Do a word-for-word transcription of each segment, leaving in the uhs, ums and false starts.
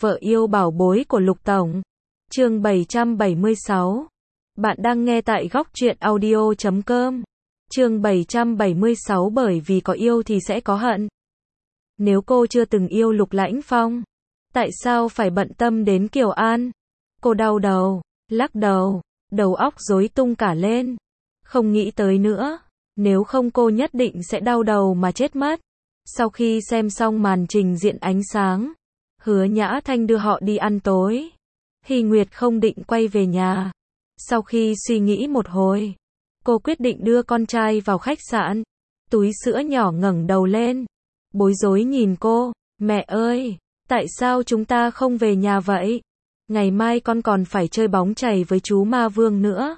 Vợ yêu bảo bối của Lục Tổng. Chương bảy trăm bảy mươi sáu. Bạn đang nghe tại góc truyện audio chấm com. Chương bảy trăm bảy mươi sáu bởi vì có yêu thì sẽ có hận. Nếu cô chưa từng yêu Lục Lãnh Phong, tại sao phải bận tâm đến Kiều An? Cô đau đầu, lắc đầu, đầu óc rối tung cả lên. Không nghĩ tới nữa, nếu không cô nhất định sẽ đau đầu mà chết mất. Sau khi xem xong màn trình diễn ánh sáng, Hứa Nhã Thanh đưa họ đi ăn tối. Hy Nguyệt không định quay về nhà. Sau khi suy nghĩ một hồi, cô quyết định đưa con trai vào khách sạn. Túi sữa nhỏ ngẩng đầu lên, bối rối nhìn cô, mẹ ơi, tại sao chúng ta không về nhà vậy? Ngày mai con còn phải chơi bóng chày với chú Ma Vương nữa.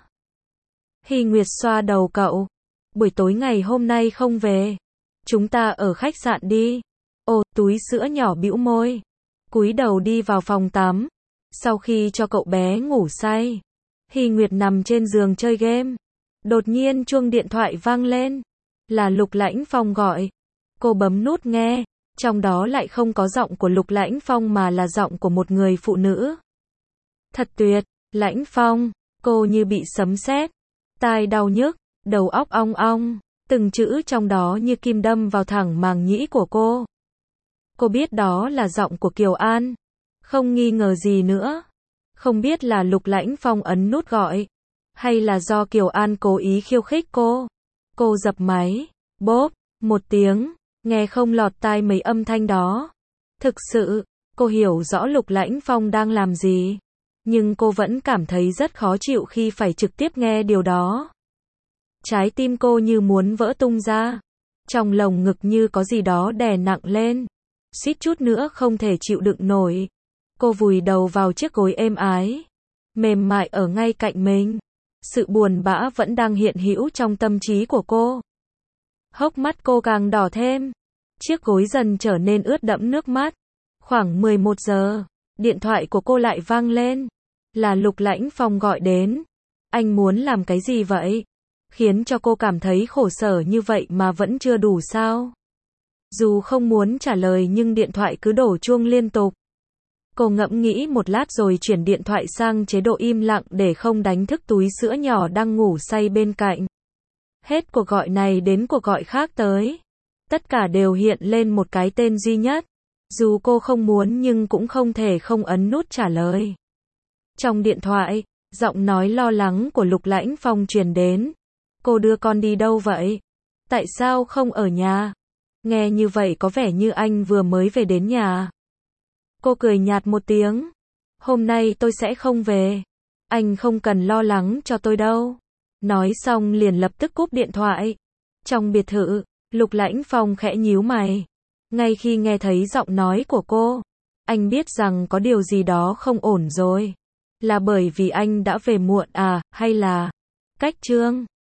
Hy Nguyệt xoa đầu cậu, buổi tối ngày hôm nay không về, chúng ta ở khách sạn đi. Ồ, túi sữa nhỏ bĩu môi, cúi đầu đi vào phòng tắm. Sau khi cho cậu bé ngủ say, Hy Nguyệt nằm trên giường chơi game. Đột nhiên chuông điện thoại vang lên, là Lục Lãnh Phong gọi. Cô bấm nút nghe, trong đó lại không có giọng của Lục Lãnh Phong mà là giọng của một người phụ nữ. Thật tuyệt, Lãnh Phong, cô như bị sấm sét, tai đau nhức, đầu óc ong ong, từng chữ trong đó như kim đâm vào thẳng màng nhĩ của cô. Cô biết đó là giọng của Kiều An, không nghi ngờ gì nữa. Không biết là Lục Lãnh Phong ấn nút gọi, hay là do Kiều An cố ý khiêu khích cô. Cô dập máy, bốp, một tiếng, nghe không lọt tai mấy âm thanh đó. Thực sự, cô hiểu rõ Lục Lãnh Phong đang làm gì, nhưng cô vẫn cảm thấy rất khó chịu khi phải trực tiếp nghe điều đó. Trái tim cô như muốn vỡ tung ra, trong lồng ngực như có gì đó đè nặng lên, suýt chút nữa không thể chịu đựng nổi. Cô vùi đầu vào chiếc gối êm ái, mềm mại ở ngay cạnh mình. Sự buồn bã vẫn đang hiện hữu trong tâm trí của cô. Hốc mắt cô càng đỏ thêm, chiếc gối dần trở nên ướt đẫm nước mắt. Khoảng mười một giờ, điện thoại của cô lại vang lên, là Lục Lãnh Phong gọi đến. Anh muốn làm cái gì vậy? Khiến cho cô cảm thấy khổ sở như vậy mà vẫn chưa đủ sao? Dù không muốn trả lời nhưng điện thoại cứ đổ chuông liên tục. Cô ngẫm nghĩ một lát rồi chuyển điện thoại sang chế độ im lặng để không đánh thức túi sữa nhỏ đang ngủ say bên cạnh. Hết cuộc gọi này đến cuộc gọi khác tới, tất cả đều hiện lên một cái tên duy nhất. Dù cô không muốn nhưng cũng không thể không ấn nút trả lời. Trong điện thoại, giọng nói lo lắng của Lục Lãnh Phong truyền đến. Cô đưa con đi đâu vậy? Tại sao không ở nhà? Nghe như vậy có vẻ như anh vừa mới về đến nhà. Cô cười nhạt một tiếng. Hôm nay tôi sẽ không về. Anh không cần lo lắng cho tôi đâu. Nói xong liền lập tức cúp điện thoại. Trong biệt thự, Lục Lãnh Phong khẽ nhíu mày. Ngay khi nghe thấy giọng nói của cô, anh biết rằng có điều gì đó không ổn rồi. Là bởi vì anh đã về muộn à, hay là cách chương